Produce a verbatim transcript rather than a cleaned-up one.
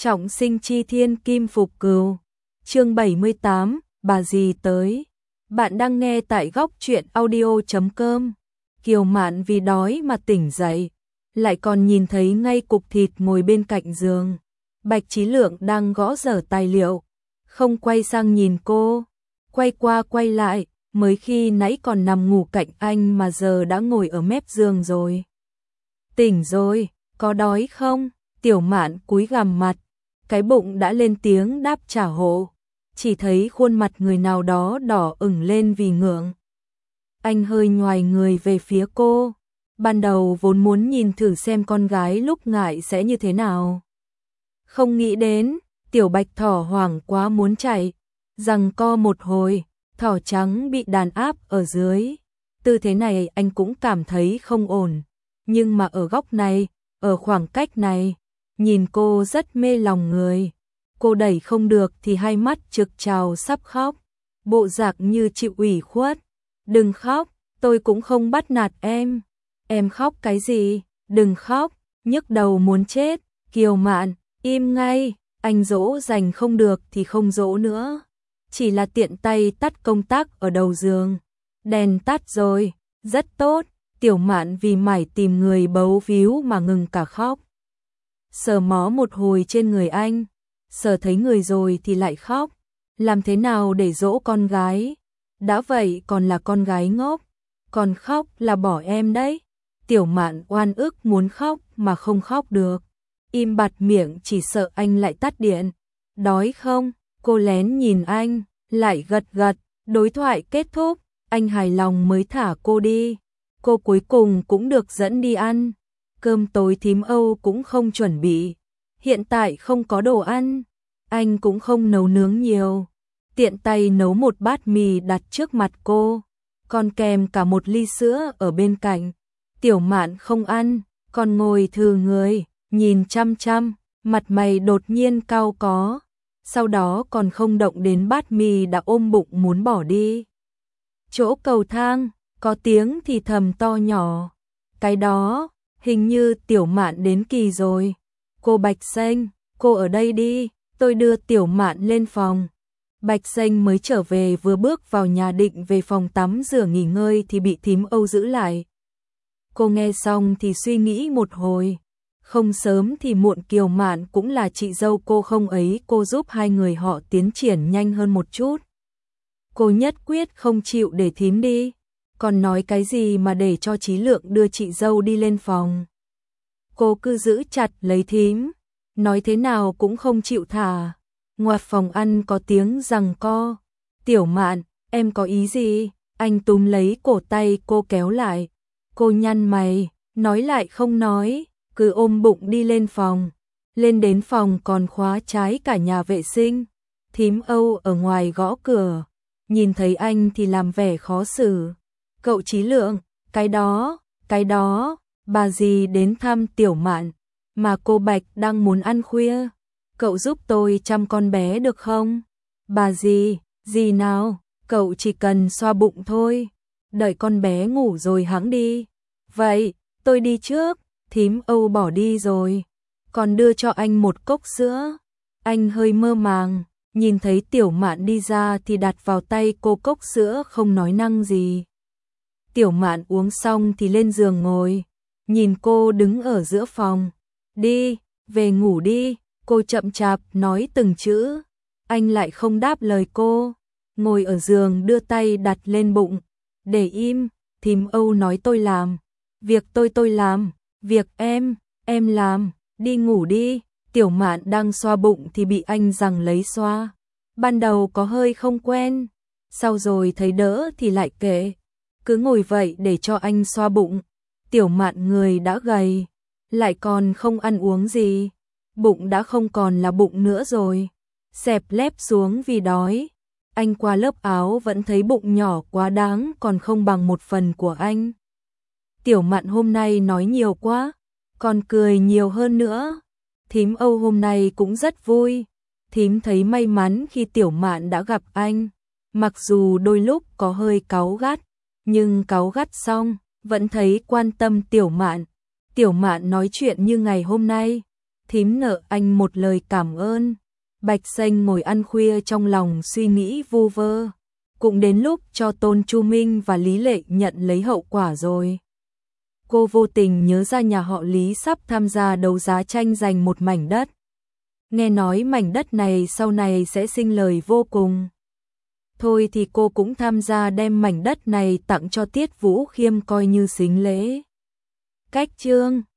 Trọng sinh chi thiên kim phục cừu. Chương bảy mươi tám, bà dì tới. Bạn đang nghe tại góc truyện audio chấm com. Kiều Mạn vì đói mà tỉnh dậy, lại còn nhìn thấy ngay cục thịt ngồi bên cạnh giường. Bạch Chí Lượng đang gõ dở tài liệu, không quay sang nhìn cô, quay qua quay lại, mới khi nãy còn nằm ngủ cạnh anh mà giờ đã ngồi ở mép giường rồi. Tỉnh rồi, có đói không? Tiểu Mạn cúi gằm mặt, cái bụng đã lên tiếng đáp trả hộ, chỉ thấy khuôn mặt người nào đó đỏ ửng lên vì ngượng. Anh hơi nhoài người về phía cô, ban đầu vốn muốn nhìn thử xem con gái lúc ngại sẽ như thế nào. Không nghĩ đến, tiểu bạch thỏ hoảng quá muốn chạy, giằng co một hồi, thỏ trắng bị đàn áp ở dưới. Tư thế này anh cũng cảm thấy không ổn, nhưng mà ở góc này, ở khoảng cách này, nhìn cô rất mê lòng người. Cô đẩy không được thì hai mắt trực trào sắp khóc, bộ dạng như chịu ủy khuất. Đừng khóc, tôi cũng không bắt nạt em. Em khóc cái gì? Đừng khóc, nhức đầu muốn chết. Kiều Mạn, im ngay, anh dỗ dành không được thì không dỗ nữa. Chỉ là tiện tay tắt công tắc ở đầu giường. Đèn tắt rồi, rất tốt. Tiểu Mạn vì mải tìm người bấu víu mà ngừng cả khóc. Sờ mó một hồi trên người anh, sờ thấy người rồi thì lại khóc. Làm thế nào để dỗ con gái? Đã vậy còn là con gái ngốc, còn khóc là bỏ em đấy. Tiểu Mạn oan ức muốn khóc mà không khóc được, im bặt miệng chỉ sợ anh lại tắt điện. Đói không? Cô lén nhìn anh, lại gật gật. Đối thoại kết thúc, anh hài lòng mới thả cô đi. Cô cuối cùng cũng được dẫn đi ăn. Cơm tối thím Âu cũng không chuẩn bị, hiện tại không có đồ ăn, anh cũng không nấu nướng nhiều, tiện tay nấu một bát mì đặt trước mặt cô, còn kèm cả một ly sữa ở bên cạnh. Tiểu Mạn không ăn, còn ngồi thừ người, nhìn chăm chăm, mặt mày đột nhiên cau có, sau đó còn không động đến bát mì đã ôm bụng muốn bỏ đi. Chỗ cầu thang, có tiếng thì thầm to nhỏ, cái đó, hình như Tiểu Mạn đến kỳ rồi. Cô Bạch Xanh, cô ở đây đi, tôi đưa Tiểu Mạn lên phòng. Bạch Xanh mới trở về vừa bước vào nhà định về phòng tắm rửa nghỉ ngơi thì bị thím Âu giữ lại. Cô nghe xong thì suy nghĩ một hồi, không sớm thì muộn Kiều Mạn cũng là chị dâu cô không ấy, cô giúp hai người họ tiến triển nhanh hơn một chút. Cô nhất quyết không chịu để thím đi. Còn nói cái gì mà để cho Chí Lượng đưa chị dâu đi lên phòng. Cô cứ giữ chặt lấy thím, nói thế nào cũng không chịu thả. Ngoặt phòng ăn có tiếng giằng co. Tiểu Mạn, em có ý gì? Anh túm lấy cổ tay cô kéo lại. Cô nhăn mày, nói lại không nói, cứ ôm bụng đi lên phòng. Lên đến phòng còn khóa trái cả nhà vệ sinh. Thím Âu ở ngoài gõ cửa, nhìn thấy anh thì làm vẻ khó xử. Cậu Chí Lượng, cái đó, cái đó, bà dì đến thăm Tiểu Mạn, mà cô Bạch đang muốn ăn khuya. Cậu giúp tôi chăm con bé được không? Bà dì, dì nào, cậu chỉ cần xoa bụng thôi, đợi con bé ngủ rồi hẵng đi. Vậy, tôi đi trước, thím Âu bỏ đi rồi, còn đưa cho anh một cốc sữa. Anh hơi mơ màng, nhìn thấy Tiểu Mạn đi ra thì đặt vào tay cô cốc sữa không nói năng gì. Tiểu Mạn uống xong thì lên giường ngồi, nhìn cô đứng ở giữa phòng. Đi, về ngủ đi, cô chậm chạp nói từng chữ. Anh lại không đáp lời cô, ngồi ở giường đưa tay đặt lên bụng. Để im, thím Âu nói tôi làm, việc tôi tôi làm, việc em, em làm, đi ngủ đi. Tiểu Mạn đang xoa bụng thì bị anh giằng lấy xoa. Ban đầu có hơi không quen, sau rồi thấy đỡ thì lại kệ. Cứ ngồi vậy để cho anh xoa bụng. Tiểu Mạn người đã gầy, lại còn không ăn uống gì, bụng đã không còn là bụng nữa rồi, xẹp lép xuống vì đói. Anh qua lớp áo vẫn thấy bụng nhỏ quá đáng, còn không bằng một phần của anh. Tiểu Mạn hôm nay nói nhiều quá, còn cười nhiều hơn nữa. Thím Âu hôm nay cũng rất vui, thím thấy may mắn khi Tiểu Mạn đã gặp anh, mặc dù đôi lúc có hơi cáu gắt, nhưng cáu gắt xong, vẫn thấy quan tâm Tiểu Mạn. Tiểu Mạn nói chuyện như ngày hôm nay, thím nợ anh một lời cảm ơn. Bạch Xanh ngồi ăn khuya trong lòng suy nghĩ vu vơ. Cũng đến lúc cho Tôn Chu Minh và Lý Lệ nhận lấy hậu quả rồi. Cô vô tình nhớ ra nhà họ Lý sắp tham gia đấu giá tranh giành một mảnh đất. Nghe nói mảnh đất này sau này sẽ sinh lời vô cùng. Thôi thì cô cũng tham gia đem mảnh đất này tặng cho Tiết Vũ Khiêm coi như sính lễ. Cách chương